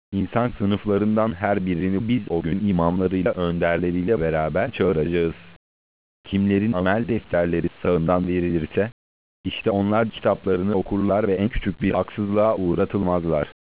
İnsan sınıflarından her birini biz o gün imamlarıyla, önderleriyle beraber çağıracağız. Kimlerin amel defterleri sağından verilirse, işte onlar kitaplarını okurlar ve en küçük bir haksızlığa uğratılmazlar.